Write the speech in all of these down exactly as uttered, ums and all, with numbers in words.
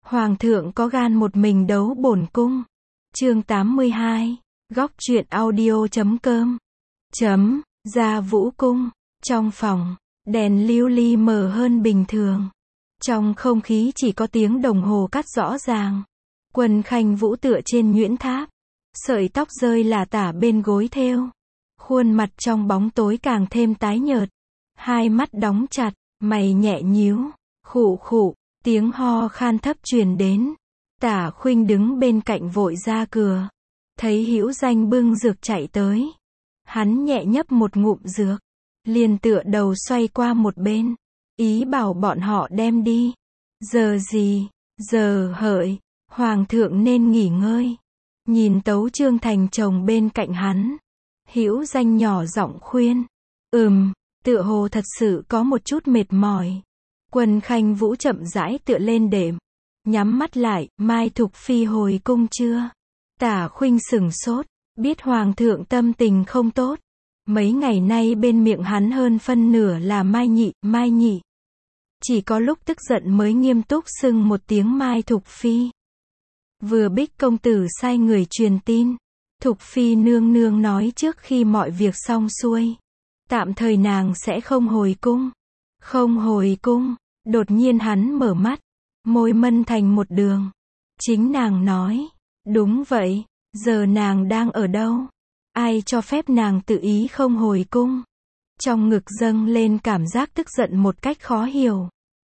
Hoàng thượng có gan một mình đấu bổn cung. Chương tám mươi hai. Góc truyện audio chấm com. Chấm, ra vũ cung. Trong phòng, đèn lưu ly mờ hơn bình thường. Trong không khí chỉ có tiếng đồng hồ cắt rõ ràng. Quân Khanh Vũ tựa trên nhuyễn tháp. Sợi tóc rơi lả tả bên gối thêu. Khuôn mặt trong bóng tối càng thêm tái nhợt. Hai mắt đóng chặt, mày nhẹ nhíu. Khụ khụ, tiếng ho khan thấp truyền đến. Tả Khuynh đứng bên cạnh vội ra cửa. Thấy Hữu Danh bưng dược chạy tới. Hắn nhẹ nhấp một ngụm dược. Liền tựa đầu xoay qua một bên. Ý bảo bọn họ đem đi. Giờ gì? Giờ hợi. Hoàng thượng nên nghỉ ngơi. Nhìn Tấu Trương Thành chồng bên cạnh hắn. Hữu Danh nhỏ giọng khuyên. Ừm, tựa hồ thật sự có một chút mệt mỏi. Quân Khanh Vũ chậm rãi tựa lên đệm. Nhắm mắt lại, Mai Thục Phi hồi cung chưa? Tả Khuynh sửng sốt, biết Hoàng thượng tâm tình không tốt. Mấy ngày nay bên miệng hắn hơn phân nửa là Mai Nhị, Mai Nhị. Chỉ có lúc tức giận mới nghiêm túc xưng một tiếng Mai Thục Phi. Vừa Bích công tử sai người truyền tin. Thục Phi nương nương nói trước khi mọi việc xong xuôi. Tạm thời nàng sẽ không hồi cung. Không hồi cung, đột nhiên hắn mở mắt. Môi mân thành một đường. Chính nàng nói. Đúng vậy, giờ nàng đang ở đâu? Ai cho phép nàng tự ý không hồi cung? Trong ngực dâng lên cảm giác tức giận một cách khó hiểu.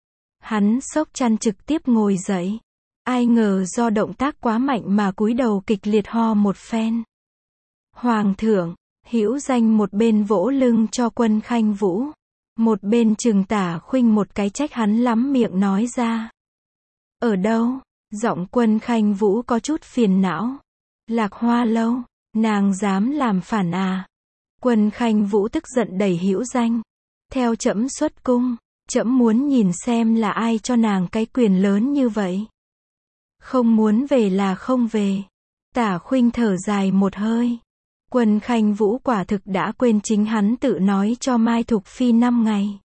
Hắn xốc chăn trực tiếp ngồi dậy. Ai ngờ do động tác quá mạnh mà cúi đầu kịch liệt ho một phen. Hoàng thượng, Hữu Danh một bên vỗ lưng cho Quân Khanh Vũ. Một bên trừng Tả Khuynh một cái trách hắn lắm miệng nói ra. Ở đâu? Giọng Quân Khanh Vũ có chút phiền não. Lạc Hoa lâu, nàng dám làm phản à? Quân Khanh Vũ tức giận đẩy Hữu Danh. Theo trẫm xuất cung, trẫm muốn nhìn xem là ai cho nàng cái quyền lớn như vậy. Không muốn về là không về. Tả Khuynh thở dài một hơi. Quân Khanh Vũ quả thực đã quên chính hắn tự nói cho Mai Thục Phi năm ngày.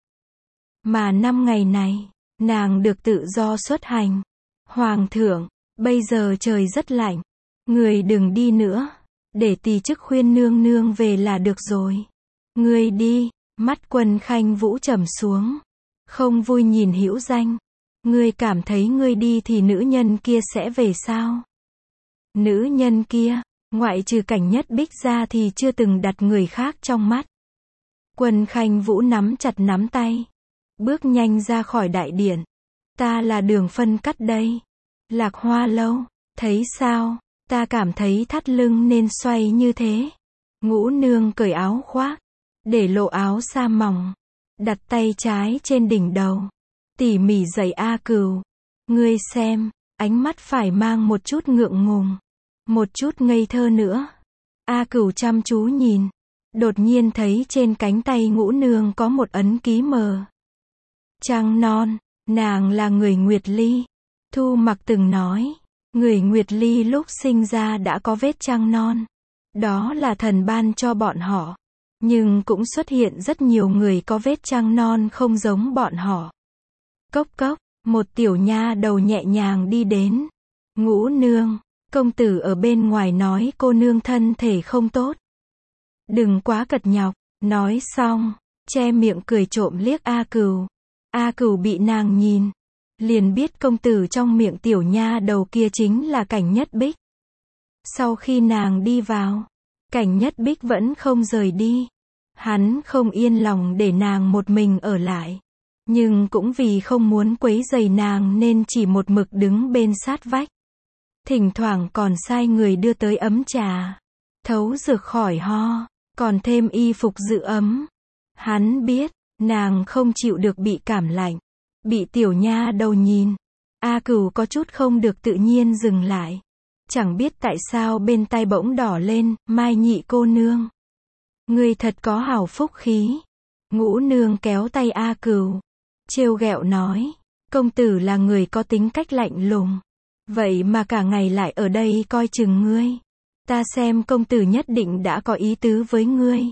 Mà năm ngày này, nàng được tự do xuất hành. Hoàng thượng, bây giờ trời rất lạnh. Người đừng đi nữa. Để tỳ chức khuyên nương nương về là được rồi. Người đi. Mắt Quân Khanh Vũ trầm xuống. Không vui nhìn Hữu Danh. Ngươi cảm thấy ngươi đi thì nữ nhân kia sẽ về sao? Nữ nhân kia, ngoại trừ Cảnh Nhất Bích ra thì chưa từng đặt người khác trong mắt. Quân Khanh Vũ nắm chặt nắm tay. Bước nhanh ra khỏi đại điện. Ta là Đường Phân Cắt đây. Lạc Hoa lâu, thấy sao? Ta cảm thấy thắt lưng nên xoay như thế. Ngũ nương cởi áo khoác. Để lộ áo sa mỏng. Đặt tay trái trên đỉnh đầu. Tỉ mỉ giày A Cừu. Ngươi xem, ánh mắt phải mang một chút ngượng ngùng. Một chút ngây thơ nữa. A Cừu chăm chú nhìn. Đột nhiên thấy trên cánh tay Ngũ nương có một ấn ký mờ. Trăng non, nàng là người Nguyệt Ly. Thu Mặc từng nói, người Nguyệt Ly lúc sinh ra đã có vết trăng non. Đó là thần ban cho bọn họ. Nhưng cũng xuất hiện rất nhiều người có vết trăng non không giống bọn họ. Cốc cốc, một tiểu nha đầu nhẹ nhàng đi đến. Ngũ nương, công tử ở bên ngoài nói cô nương thân thể không tốt. Đừng quá cật nhọc, nói xong, che miệng cười trộm liếc A Cừu. A Cừu bị nàng nhìn, liền biết công tử trong miệng tiểu nha đầu kia chính là Cảnh Nhất Bích. Sau khi nàng đi vào, Cảnh Nhất Bích vẫn không rời đi. Hắn không yên lòng để nàng một mình ở lại. Nhưng cũng vì không muốn quấy rầy nàng nên chỉ một mực đứng bên sát vách. Thỉnh thoảng còn sai người đưa tới ấm trà. Thấu dược khỏi ho. Còn thêm y phục giữ ấm. Hắn biết, nàng không chịu được bị cảm lạnh. Bị tiểu nha đầu nhìn. A Cừu có chút không được tự nhiên dừng lại. Chẳng biết tại sao bên tai bỗng đỏ lên. Mai Nhị cô nương. Ngươi thật có hảo phúc khí. Ngũ nương kéo tay A Cừu. Trêu ghẹo nói. Công tử là người có tính cách lạnh lùng. Vậy mà cả ngày lại ở đây coi chừng ngươi. Ta xem công tử nhất định đã có ý tứ với ngươi.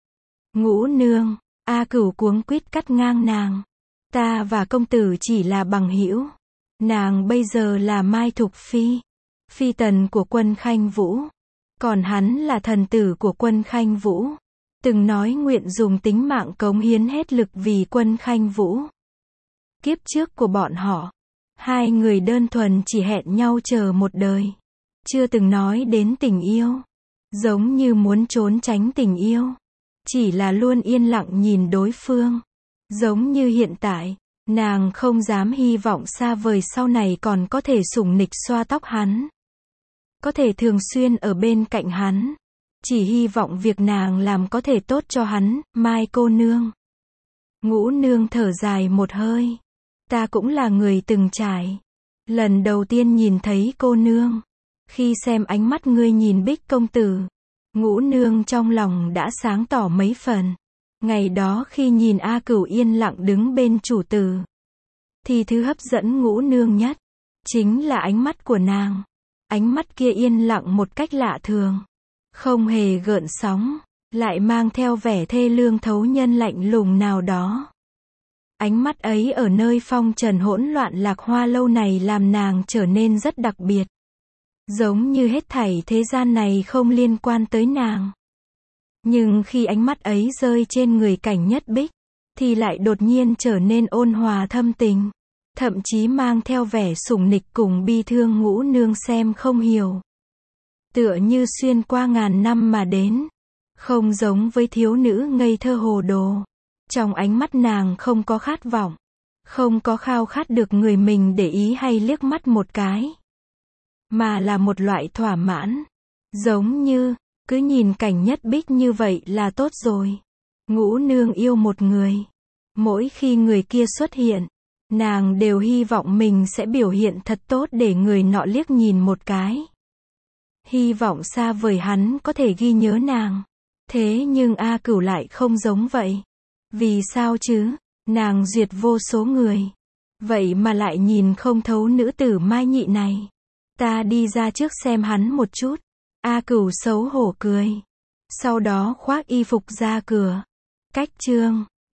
Ngũ nương. A Cừu cuống quýt cắt ngang nàng. Ta và công tử chỉ là bằng hữu. Nàng bây giờ là Mai Thục Phi, phi tần của Quân Khanh Vũ. Còn hắn là thần tử của Quân Khanh Vũ. Từng nói nguyện dùng tính mạng cống hiến hết lực vì Quân Khanh Vũ. Kiếp trước của bọn họ, hai người đơn thuần chỉ hẹn nhau chờ một đời. Chưa từng nói đến tình yêu. Giống như muốn trốn tránh tình yêu. Chỉ là luôn yên lặng nhìn đối phương. Giống như hiện tại, nàng không dám hy vọng xa vời sau này còn có thể sủng nịch xoa tóc hắn. Có thể thường xuyên ở bên cạnh hắn. Chỉ hy vọng việc nàng làm có thể tốt cho hắn, Mai cô nương. Ngũ nương thở dài một hơi. Ta cũng là người từng trải. Lần đầu tiên nhìn thấy cô nương. Khi xem ánh mắt ngươi nhìn Bích công tử. Ngũ nương trong lòng đã sáng tỏ mấy phần. Ngày đó khi nhìn A Cửu yên lặng đứng bên chủ tử. Thì thứ hấp dẫn ngũ nương nhất. Chính là ánh mắt của nàng. Ánh mắt kia yên lặng một cách lạ thường. Không hề gợn sóng. Lại mang theo vẻ thê lương thấu nhân lạnh lùng nào đó. Ánh mắt ấy ở nơi phong trần hỗn loạn Lạc Hoa lâu này làm nàng trở nên rất đặc biệt. Giống như hết thảy thế gian này không liên quan tới nàng. Nhưng khi ánh mắt ấy rơi trên người Cảnh Nhất Bích, thì lại đột nhiên trở nên ôn hòa thâm tình. Thậm chí mang theo vẻ sủng nịch cùng bi thương ngũ nương xem không hiểu. Tựa như xuyên qua ngàn năm mà đến. Không giống với thiếu nữ ngây thơ hồ đồ. Trong ánh mắt nàng không có khát vọng. Không có khao khát được người mình để ý hay liếc mắt một cái. Mà là một loại thỏa mãn. Giống như, cứ nhìn Cảnh Nhất Bích như vậy là tốt rồi. Ngũ nương yêu một người. Mỗi khi người kia xuất hiện, nàng đều hy vọng mình sẽ biểu hiện thật tốt để người nọ liếc nhìn một cái. Hy vọng xa vời hắn có thể ghi nhớ nàng. Thế nhưng A Cửu lại không giống vậy. Vì sao chứ? Nàng duyệt vô số người. Vậy mà lại nhìn không thấu nữ tử Mai Nhị này. Ta đi ra trước xem hắn một chút. A Cửu xấu hổ cười. Sau đó khoác y phục ra cửa. Cách chương